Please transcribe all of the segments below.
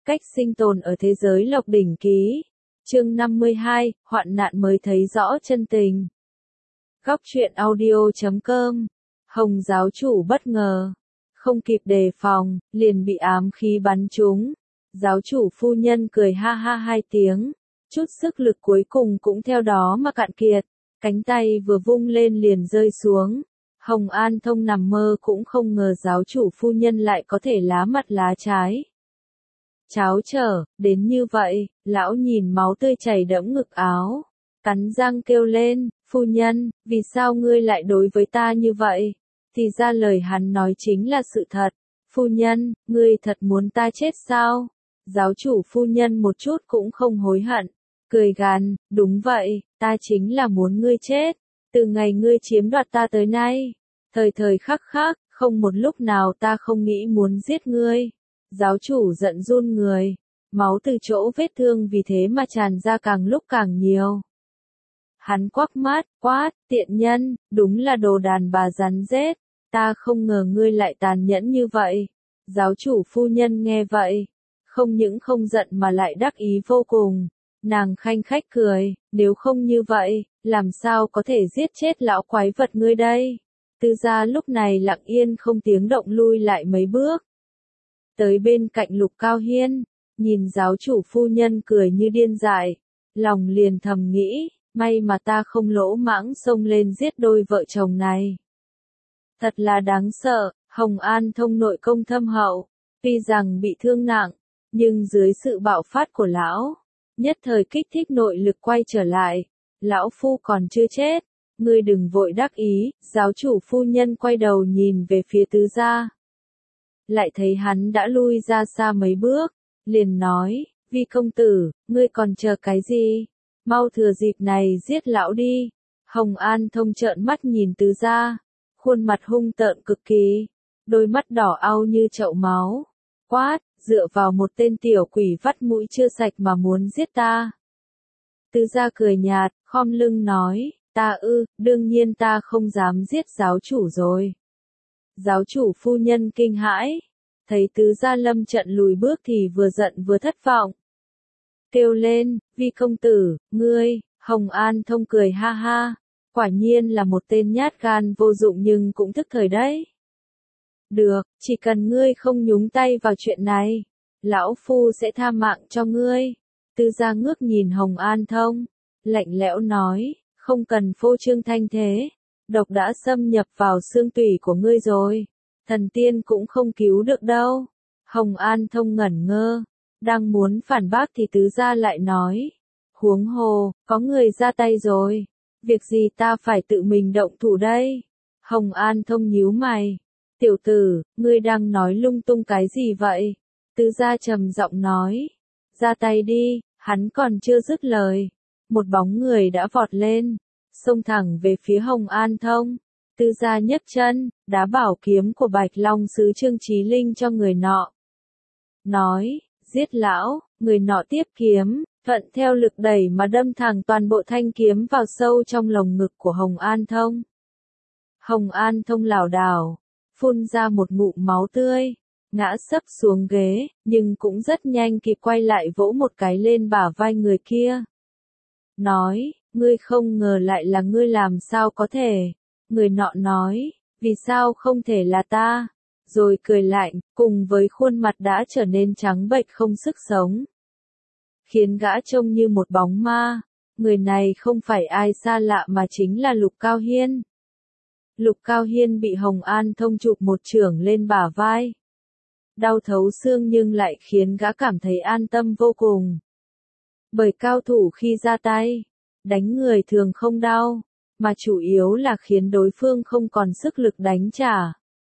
Cách sinh tồn ở thế giới Lộc Đỉnh Ký. Chương 52, hoạn nạn mới thấy rõ chân tình. Góc truyện audio.com. Hồng giáo chủ bất ngờ, không kịp đề phòng, liền bị ám khí bắn trúng. Giáo chủ phu nhân cười ha ha hai tiếng, chút sức lực cuối cùng cũng theo đó mà cạn kiệt, cánh tay vừa vung lên liền rơi xuống. Hồng An Thông nằm mơ cũng không ngờ giáo chủ phu nhân lại có thể lá mặt lá trái. Cháo trở, đến như vậy, lão nhìn máu tươi chảy đẫm ngực áo, cắn răng kêu lên, phu nhân, vì sao ngươi lại đối với ta như vậy? Thì ra lời hắn nói chính là sự thật. Phu nhân, ngươi thật muốn ta chết sao? Giáo chủ phu nhân một chút cũng không hối hận, cười gằn, đúng vậy, ta chính là muốn ngươi chết. Từ ngày ngươi chiếm đoạt ta tới nay, thời thời khắc khắc, không một lúc nào ta không nghĩ muốn giết ngươi. Giáo chủ giận run người, máu từ chỗ vết thương vì thế mà tràn ra càng lúc càng nhiều. Hắn quắc mắt, quát, tiện nhân, đúng là đồ đàn bà rắn rết, ta không ngờ ngươi lại tàn nhẫn như vậy. Giáo chủ phu nhân nghe vậy, không những không giận mà lại đắc ý vô cùng, nàng khanh khách cười, nếu không như vậy, làm sao có thể giết chết lão quái vật ngươi đây? Tư gia lúc này lặng yên không tiếng động lui lại mấy bước. Tới bên cạnh Lục Cao Hiên, nhìn giáo chủ phu nhân cười như điên dại, lòng liền thầm nghĩ, may mà ta không lỗ mãng xông lên giết đôi vợ chồng này. Thật là đáng sợ, Hồng An Thông nội công thâm hậu, tuy rằng bị thương nặng, nhưng dưới sự bạo phát của lão, nhất thời kích thích nội lực quay trở lại, lão phu còn chưa chết, ngươi đừng vội đắc ý. Giáo chủ phu nhân quay đầu nhìn về phía tứ gia, lại thấy hắn đã lui ra xa mấy bước, liền nói, Vi công tử, ngươi còn chờ cái gì? Mau thừa dịp này giết lão đi. Hồng An Thông trợn mắt nhìn tứ gia, khuôn mặt hung tợn cực kỳ, đôi mắt đỏ au như chậu máu, quát, dựa vào một tên tiểu quỷ vắt mũi chưa sạch mà muốn giết ta. Tứ gia cười nhạt, khom lưng nói, ta đương nhiên ta không dám giết giáo chủ rồi. Giáo chủ phu nhân kinh hãi, thấy tứ gia lâm trận lùi bước thì vừa giận vừa thất vọng. Kêu lên, Vi công tử, ngươi. Hồng An Thông cười ha ha, quả nhiên là một tên nhát gan vô dụng nhưng cũng thức thời đấy. Được, chỉ cần ngươi không nhúng tay vào chuyện này, lão phu sẽ tha mạng cho ngươi. Tư gia ngước nhìn Hồng An Thông, lạnh lẽo nói, không cần phô trương thanh thế, độc đã xâm nhập vào xương tủy của ngươi rồi, thần tiên cũng không cứu được đâu. Hồng An Thông ngẩn ngơ, đang muốn phản bác thì tứ gia lại nói, huống hồ, có người ra tay rồi, việc gì ta phải tự mình động thủ đây? Hồng An Thông nhíu mày, tiểu tử, ngươi đang nói lung tung cái gì vậy? Tứ gia trầm giọng nói, ra tay đi. Hắn còn chưa dứt lời, một bóng người đã vọt lên, xông thẳng về phía Hồng An Thông. Tư gia nhấc chân, đá bảo kiếm của Bạch Long sứ Trương Chí Linh cho người nọ. Nói, giết lão. Người nọ tiếp kiếm, thuận theo lực đẩy mà đâm thẳng toàn bộ thanh kiếm vào sâu trong lồng ngực của Hồng An Thông. Hồng An Thông lảo đảo, phun ra một ngụm máu tươi, ngã sấp xuống ghế, nhưng cũng rất nhanh kịp quay lại vỗ một cái lên bả vai người kia. Nói, ngươi không ngờ lại là ngươi, làm sao có thể? Người nọ nói, vì sao không thể là ta? Rồi cười lạnh, cùng với khuôn mặt đã trở nên trắng bệch không sức sống, khiến gã trông như một bóng ma. Người này không phải ai xa lạ mà chính là Lục Cao Hiên. Lục Cao Hiên bị Hồng An Thông chụp một chưởng lên bả vai, đau thấu xương nhưng lại khiến gã cảm thấy an tâm vô cùng. Bởi cao thủ khi ra tay, đánh người thường không đau, mà chủ yếu là khiến đối phương không còn sức lực đánh trả.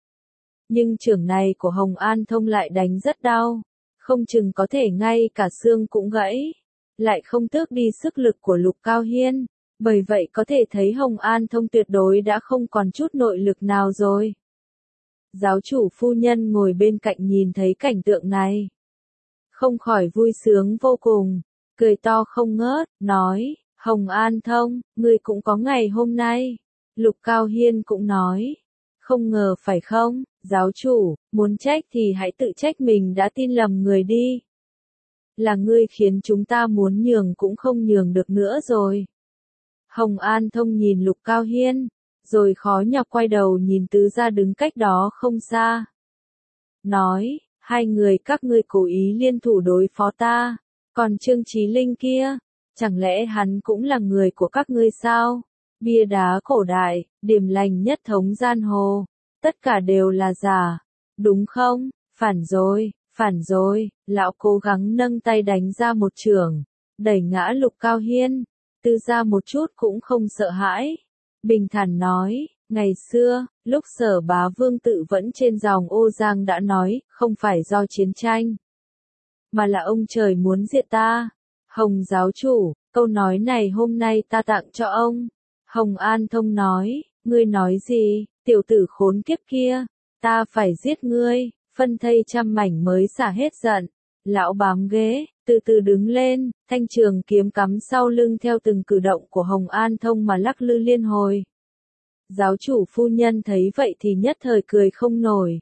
Nhưng chưởng này của Hồng An Thông lại đánh rất đau, không chừng có thể ngay cả xương cũng gãy, lại không tước đi sức lực của Lục Cao Hiên, bởi vậy có thể thấy Hồng An Thông tuyệt đối đã không còn chút nội lực nào rồi. Giáo chủ phu nhân ngồi bên cạnh nhìn thấy cảnh tượng này, không khỏi vui sướng vô cùng, cười to không ngớt, nói, Hồng An Thông, ngươi cũng có ngày hôm nay. Lục Cao Hiên cũng nói, không ngờ phải không, giáo chủ, muốn trách thì hãy tự trách mình đã tin lầm người đi. là ngươi khiến chúng ta muốn nhường cũng không nhường được nữa rồi. Hồng An Thông nhìn Lục Cao Hiên, rồi khó nhọc quay đầu nhìn Tứ Gia đứng cách đó không xa. Nói, hai người các ngươi cố ý liên thủ đối phó ta, còn Trương Chí Linh kia, chẳng lẽ hắn cũng là người của các ngươi sao? Bia đá cổ đại, điềm lành nhất thống giang hồ, tất cả đều là giả, đúng không? Phản rồi, lão cố gắng nâng tay đánh ra một chưởng, đẩy ngã Lục Cao Hiên. Tư Gia một chút cũng không sợ hãi, bình thản nói, ngày xưa, lúc Sở Bá Vương tự vẫn trên dòng Ô Giang đã nói, không phải do chiến tranh, mà là ông trời muốn diệt ta. Hồng giáo chủ, câu nói này hôm nay ta tặng cho ông. Hồng An Thông nói, ngươi nói gì, tiểu tử khốn kiếp kia, ta phải giết ngươi, phân thây trăm mảnh mới xả hết giận. Lão bám ghế, từ từ đứng lên, thanh trường kiếm cắm sau lưng theo từng cử động của Hồng An Thông mà lắc lư liên hồi. Giáo chủ phu nhân thấy vậy thì nhất thời cười không nổi.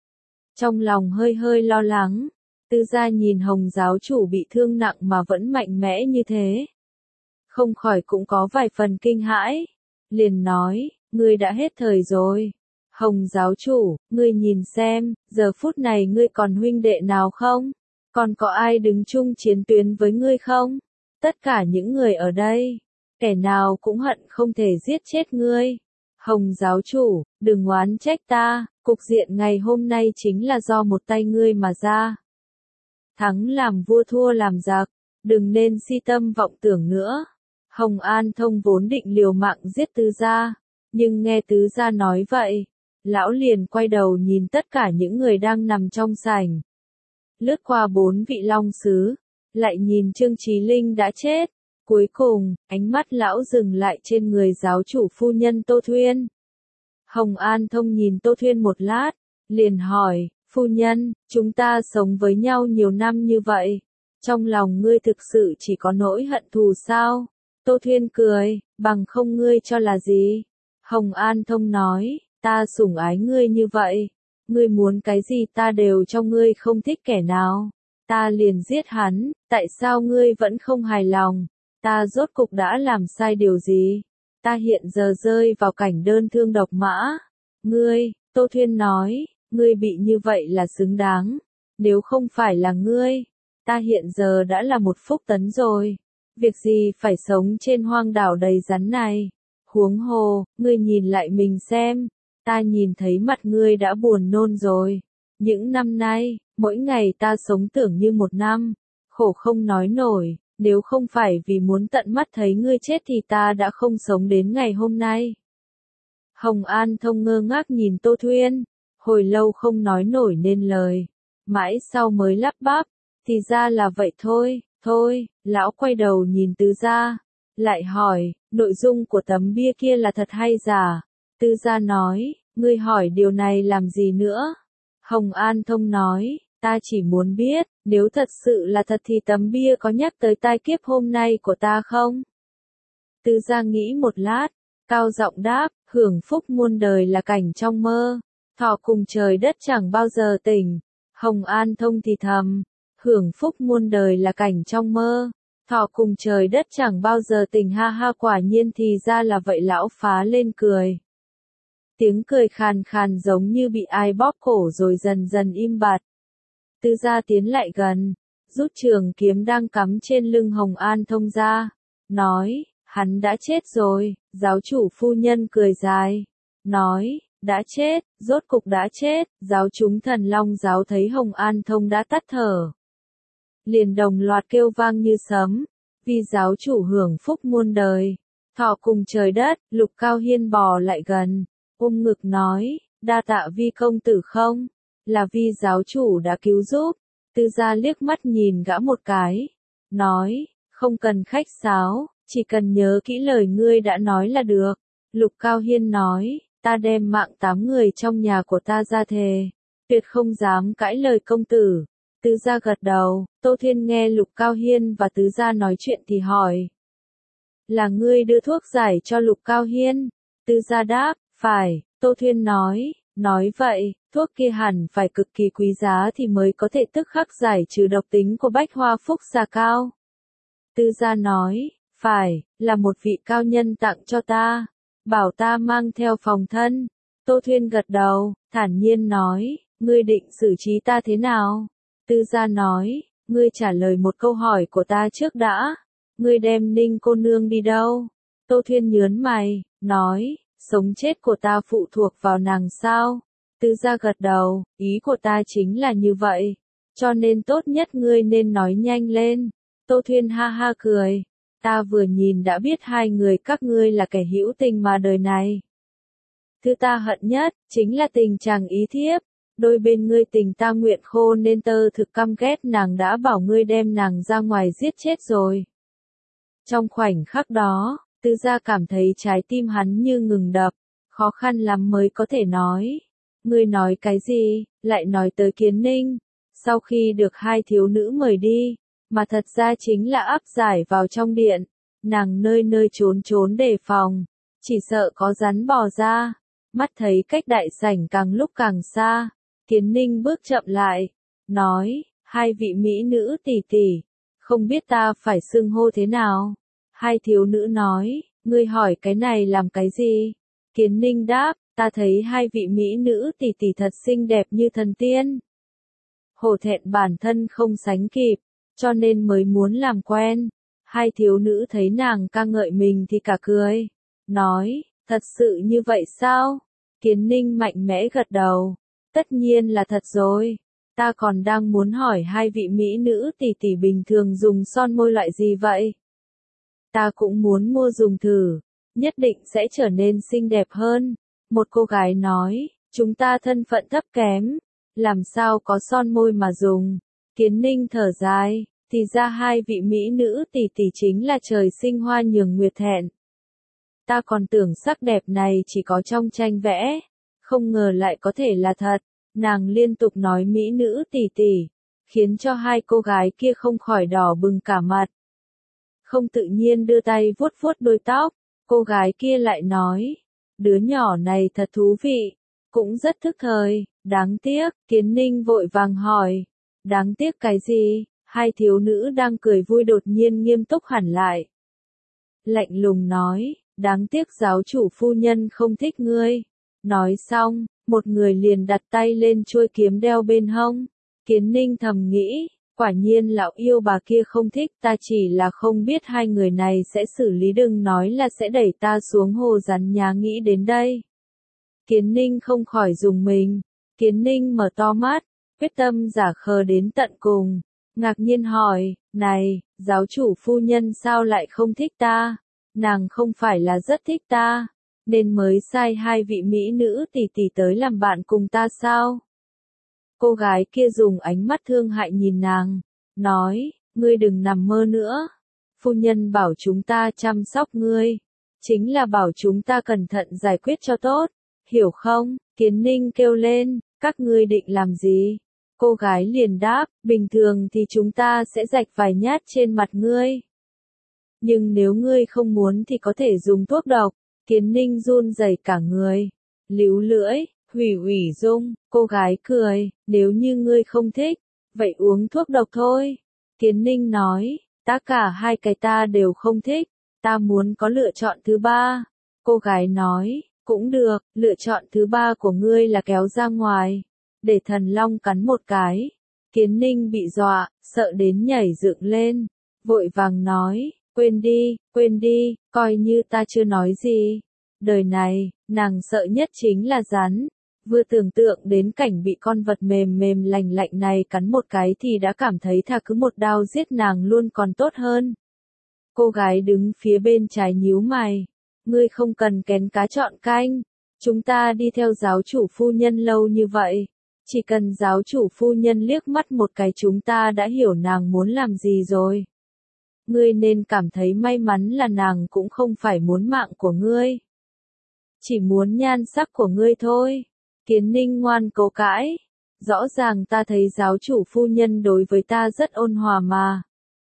Trong lòng hơi hơi lo lắng, Tư Gia nhìn Hồng giáo chủ bị thương nặng mà vẫn mạnh mẽ như thế. Không khỏi cũng có vài phần kinh hãi. Liền nói, ngươi đã hết thời rồi. Hồng giáo chủ, ngươi nhìn xem, giờ phút này ngươi còn huynh đệ nào không? Còn có ai đứng chung chiến tuyến với ngươi không? Tất cả những người ở đây, kẻ nào cũng hận không thể giết chết ngươi. Hồng giáo chủ, đừng oán trách ta, cục diện ngày hôm nay chính là do một tay ngươi mà ra. Thắng làm vua thua làm giặc, đừng nên si tâm vọng tưởng nữa. Hồng An Thông vốn định liều mạng giết Tứ Gia, nhưng nghe Tứ Gia nói vậy, lão liền quay đầu nhìn tất cả những người đang nằm trong sảnh. Lướt qua 4 vị long sứ, lại nhìn Trương Chí Linh đã chết. Cuối cùng, ánh mắt lão dừng lại trên người giáo chủ phu nhân Tô Thuyên. Hồng An Thông nhìn Tô Thuyên một lát, liền hỏi, phu nhân, chúng ta sống với nhau nhiều năm như vậy, trong lòng ngươi thực sự chỉ có nỗi hận thù sao? Tô Thuyên cười, bằng không ngươi cho là gì? Hồng An Thông nói, ta sủng ái ngươi như vậy, ngươi muốn cái gì ta đều cho ngươi, không thích kẻ nào, ta liền giết hắn, tại sao ngươi vẫn không hài lòng? Ta rốt cục đã làm sai điều gì? Ta hiện giờ rơi vào cảnh đơn thương độc mã. Ngươi, Tô Thuyên nói, ngươi bị như vậy là xứng đáng. Nếu không phải là ngươi, ta hiện giờ đã là một phúc tấn rồi. Việc gì phải sống trên hoang đảo đầy rắn này? Huống hồ, ngươi nhìn lại mình xem, ta nhìn thấy mặt ngươi đã buồn nôn rồi. Những năm nay, mỗi ngày ta sống tưởng như một năm, khổ không nói nổi. Nếu không phải vì muốn tận mắt thấy ngươi chết thì ta đã không sống đến ngày hôm nay. Hồng An Thông ngơ ngác nhìn Tô Thuyên, hồi lâu không nói nổi nên lời, mãi sau mới lắp bắp, thì ra là vậy thôi, lão quay đầu nhìn Tứ Gia, lại hỏi, nội dung của tấm bia kia là thật hay giả? Tứ Gia nói, ngươi hỏi điều này làm gì nữa? Hồng An Thông nói, ta chỉ muốn biết, nếu thật sự là thật thì tấm bia có nhắc tới tai kiếp hôm nay của ta không? Tứ Gia nghĩ một lát, cao giọng đáp, hưởng phúc muôn đời là cảnh trong mơ, thọ cùng trời đất chẳng bao giờ tỉnh. Hồng An Thông thì thầm, hưởng phúc muôn đời là cảnh trong mơ, thọ cùng trời đất chẳng bao giờ tỉnh, ha ha, quả nhiên thì ra là vậy. Lão phá lên cười. Tiếng cười khàn khàn giống như bị ai bóp cổ rồi dần dần im bặt. Tứ Gia tiến lại gần, rút trường kiếm đang cắm trên lưng Hồng An Thông ra, nói, hắn đã chết rồi. Giáo chủ phu nhân cười dài, nói, đã chết, rốt cục đã chết. Giáo chúng Thần Long giáo thấy Hồng An Thông đã tắt thở, liền đồng loạt kêu vang như sấm, vì giáo chủ hưởng phúc muôn đời, thọ cùng trời đất. Lục Cao Hiên bò lại gần, ôm ngực nói, đa tạ Vi công tử, không, là vì giáo chủ đã cứu giúp. Tư Gia liếc mắt nhìn gã một cái, nói, không cần khách sáo, chỉ cần nhớ kỹ lời ngươi đã nói là được. Lục Cao Hiên nói, ta đem mạng 8 người trong nhà của ta ra thề, tuyệt không dám cãi lời công tử. Tứ Gia gật đầu. Tô Thiên nghe Lục Cao Hiên và Tứ Gia nói chuyện thì hỏi, là ngươi đưa thuốc giải cho Lục Cao Hiên? Tứ Gia đáp, phải. Tô Thiên nói, nói vậy, thuốc kia hẳn phải cực kỳ quý giá thì mới có thể tức khắc giải trừ độc tính của bách hoa phúc xà cao. Tư gia nói, phải, là một vị cao nhân tặng cho ta, bảo ta mang theo phòng thân. Tô Thuyên gật đầu, thản nhiên nói, ngươi định xử trí ta thế nào? Tư gia nói, ngươi trả lời một câu hỏi của ta trước đã, ngươi đem Ninh cô nương đi đâu? Tô Thuyên nhớn mày, nói, sống chết của ta phụ thuộc vào nàng sao? Tư gia gật đầu, ý của ta chính là như vậy, cho nên tốt nhất ngươi nên nói nhanh lên. Tô Thuyên ha ha cười, ta vừa nhìn đã biết hai người các ngươi là kẻ hữu tình mà đời này. Thứ ta hận nhất, chính là tình chàng ý thiếp, đôi bên ngươi tình ta nguyện khô nên tơ thực căm ghét nàng đã bảo ngươi đem nàng ra ngoài giết chết rồi. Trong khoảnh khắc đó, Tư gia cảm thấy trái tim hắn như ngừng đập, khó khăn lắm mới có thể nói. Ngươi nói cái gì, lại nói tới Kiến Ninh, sau khi được hai thiếu nữ mời đi, mà thật ra chính là áp giải vào trong điện, nàng nơi nơi trốn trốn đề phòng, chỉ sợ có rắn bò ra, mắt thấy cách đại sảnh càng lúc càng xa, Kiến Ninh bước chậm lại, nói, hai vị mỹ nữ tỷ tỷ, không biết ta phải xưng hô thế nào? Hai thiếu nữ nói, ngươi hỏi cái này làm cái gì? Kiến Ninh đáp, ta thấy hai vị mỹ nữ tỷ tỷ thật xinh đẹp như thần tiên. Hổ thẹn bản thân không sánh kịp, cho nên mới muốn làm quen. Hai thiếu nữ thấy nàng ca ngợi mình thì cả cười, nói, thật sự như vậy sao? Kiến Ninh mạnh mẽ gật đầu, tất nhiên là thật rồi. Ta còn đang muốn hỏi hai vị mỹ nữ tỷ tỷ bình thường dùng son môi loại gì vậy? Ta cũng muốn mua dùng thử, nhất định sẽ trở nên xinh đẹp hơn. Một cô gái nói, chúng ta thân phận thấp kém, làm sao có son môi mà dùng. Kiến Ninh thở dài, thì ra hai vị mỹ nữ tỷ tỷ chính là trời sinh hoa nhường nguyệt thẹn. Ta còn tưởng sắc đẹp này chỉ có trong tranh vẽ, không ngờ lại có thể là thật. Nàng liên tục nói mỹ nữ tỷ tỷ, khiến cho hai cô gái kia không khỏi đỏ bừng cả mặt. Không tự nhiên đưa tay vuốt vuốt đôi tóc, cô gái kia lại nói, đứa nhỏ này thật thú vị, cũng rất thức thời, đáng tiếc. Kiến Ninh vội vàng hỏi, đáng tiếc cái gì? Hai thiếu nữ đang cười vui đột nhiên nghiêm túc hẳn lại. Lạnh lùng nói, đáng tiếc giáo chủ phu nhân không thích ngươi. Nói xong, một người liền đặt tay lên chuôi kiếm đeo bên hông. Kiến Ninh thầm nghĩ, quả nhiên lão yêu bà kia không thích ta, chỉ là không biết hai người này sẽ xử lý, đừng nói là sẽ đẩy ta xuống hồ rắn nhá. Nghĩ đến đây, Kiến Ninh không khỏi rùng mình. Kiến Ninh mở to mắt, quyết tâm giả khờ đến tận cùng, ngạc nhiên hỏi, này, giáo chủ phu nhân sao lại không thích ta? Nàng không phải là rất thích ta, nên mới sai hai vị mỹ nữ tỷ tỷ tới làm bạn cùng ta sao? Cô gái kia dùng ánh mắt thương hại nhìn nàng, nói, ngươi đừng nằm mơ nữa. Phu nhân bảo chúng ta chăm sóc ngươi, chính là bảo chúng ta cẩn thận giải quyết cho tốt, hiểu không? Kiến Ninh kêu lên, các ngươi định làm gì? Cô gái liền đáp, bình thường thì chúng ta sẽ rạch vài nhát trên mặt ngươi. Nhưng nếu ngươi không muốn thì có thể dùng thuốc độc. Kiến Ninh run rẩy cả người, líu lưỡi, hủy dung. Cô gái cười, nếu như ngươi không thích, vậy uống thuốc độc thôi. Kiến Ninh nói, tất cả hai cái ta đều không thích, ta muốn có lựa chọn thứ ba. Cô gái nói, cũng được, lựa chọn thứ ba của ngươi là kéo ra ngoài, để thần long cắn một cái. Kiến Ninh bị dọa, sợ đến nhảy dựng lên, vội vàng nói, quên đi, coi như ta chưa nói gì. Đời này, nàng sợ nhất chính là rắn. Vừa tưởng tượng đến cảnh bị con vật mềm mềm lành lạnh này cắn một cái thì đã cảm thấy thà cứ một đao giết nàng luôn còn tốt hơn. Cô gái đứng phía bên trái nhíu mày, ngươi không cần kén cá chọn canh, chúng ta đi theo giáo chủ phu nhân lâu như vậy, chỉ cần giáo chủ phu nhân liếc mắt một cái chúng ta đã hiểu nàng muốn làm gì rồi. Ngươi nên cảm thấy may mắn là nàng cũng không phải muốn mạng của ngươi, chỉ muốn nhan sắc của ngươi thôi. Kiến Ninh ngoan cố cãi, rõ ràng ta thấy giáo chủ phu nhân đối với ta rất ôn hòa mà.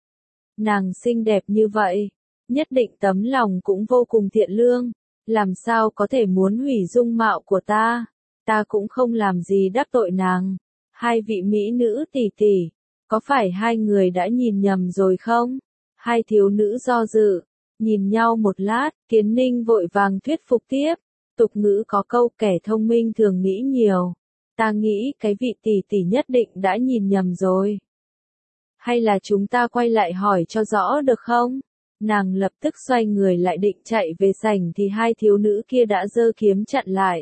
Nàng xinh đẹp như vậy, nhất định tấm lòng cũng vô cùng thiện lương, làm sao có thể muốn hủy dung mạo của ta. ta cũng không làm gì đắc tội nàng. Hai vị mỹ nữ tỷ tỷ, có phải hai người đã nhìn nhầm rồi không? Hai thiếu nữ do dự, nhìn nhau một lát, Kiến Ninh vội vàng thuyết phục tiếp. Tục ngữ có câu kẻ thông minh thường nghĩ nhiều. Ta nghĩ cái vị tỷ tỷ nhất định đã nhìn nhầm rồi. Hay là chúng ta quay lại hỏi cho rõ được không? Nàng lập tức xoay người lại định chạy về sảnh thì hai thiếu nữ kia đã giơ kiếm chặn lại.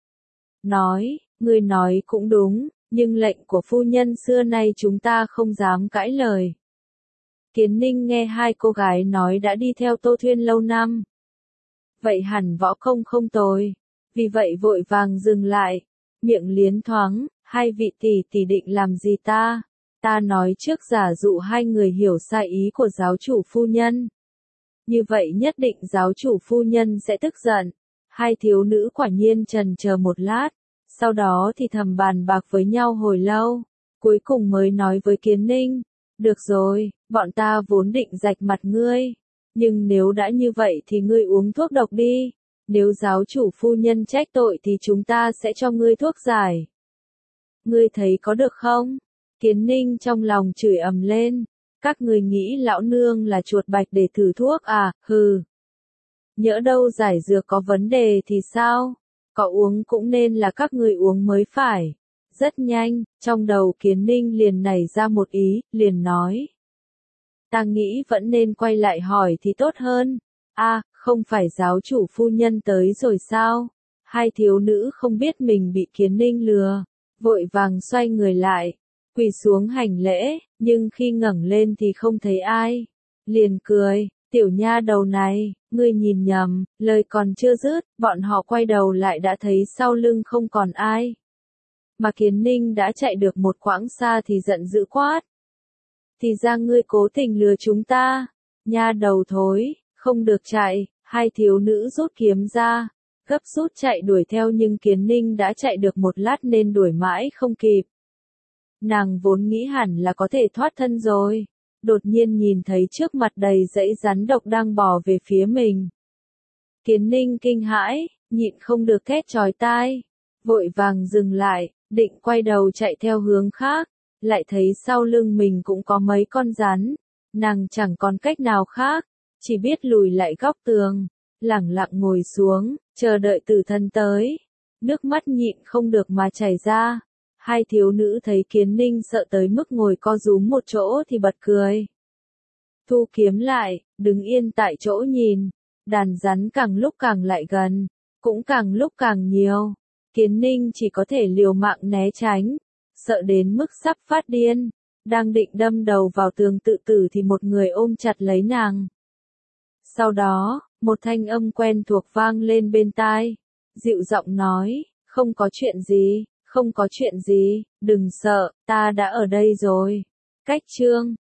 Nói, ngươi nói cũng đúng, nhưng lệnh của phu nhân xưa nay chúng ta không dám cãi lời. Kiến Ninh nghe hai cô gái nói đã đi theo Tô Thuyên lâu năm. Vậy hẳn võ công không tồi. Vì vậy vội vàng dừng lại. Miệng liến thoáng, hai vị tỷ tỷ định làm gì ta? Ta nói trước giả dụ hai người hiểu sai ý của giáo chủ phu nhân. Như vậy nhất định giáo chủ phu nhân sẽ tức giận. Hai thiếu nữ quả nhiên chần chờ một lát. Sau đó thì thầm bàn bạc với nhau hồi lâu. Cuối cùng mới nói với Kiến Ninh. Được rồi, bọn ta vốn định rạch mặt ngươi. Nhưng nếu đã như vậy thì ngươi uống thuốc độc đi. Nếu giáo chủ phu nhân trách tội thì chúng ta sẽ cho ngươi thuốc giải. Ngươi thấy có được không? Kiến Ninh trong lòng chửi ầm lên. Các ngươi nghĩ lão nương là chuột bạch để thử thuốc à, hừ. Nhỡ đâu giải dược có vấn đề thì sao? Có uống cũng nên là các ngươi uống mới phải. Rất nhanh, trong đầu Kiến Ninh liền nảy ra một ý, liền nói. Ta nghĩ vẫn nên quay lại hỏi thì tốt hơn. Không phải giáo chủ phu nhân tới rồi sao? Hai thiếu nữ không biết mình bị Kiến Ninh lừa, vội vàng xoay người lại, quỳ xuống hành lễ, nhưng khi ngẩng lên thì không thấy ai. Liền cười, tiểu nha đầu này, ngươi nhìn nhầm, lời còn chưa dứt, bọn họ quay đầu lại đã thấy sau lưng không còn ai. Mà Kiến Ninh đã chạy được một quãng xa thì giận dữ quát. Thì ra ngươi cố tình lừa chúng ta, nha đầu thối, không được chạy. Hai thiếu nữ rút kiếm ra, gấp rút chạy đuổi theo nhưng Kiến Ninh đã chạy được một lát nên đuổi mãi không kịp. Nàng vốn nghĩ hẳn là có thể thoát thân rồi, đột nhiên nhìn thấy trước mặt đầy dãy rắn độc đang bò về phía mình. Kiến Ninh kinh hãi, nhịn không được thét chói tai, vội vàng dừng lại, định quay đầu chạy theo hướng khác, lại thấy sau lưng mình cũng có mấy con rắn, nàng chẳng còn cách nào khác. Chỉ biết lùi lại góc tường, lẳng lặng ngồi xuống, chờ đợi tử thân tới. Nước mắt nhịn không được mà chảy ra. Hai thiếu nữ thấy Kiến Ninh sợ tới mức ngồi co rúm một chỗ thì bật cười. Thu kiếm lại, đứng yên tại chỗ nhìn. Đàn rắn càng lúc càng lại gần, cũng càng lúc càng nhiều. Kiến Ninh chỉ có thể liều mạng né tránh, sợ đến mức sắp phát điên. Đang định đâm đầu vào tường tự tử thì một người ôm chặt lấy nàng. Sau đó, một thanh âm quen thuộc vang lên bên tai, dịu giọng nói, không có chuyện gì, không có chuyện gì, đừng sợ, ta đã ở đây rồi. Cách chương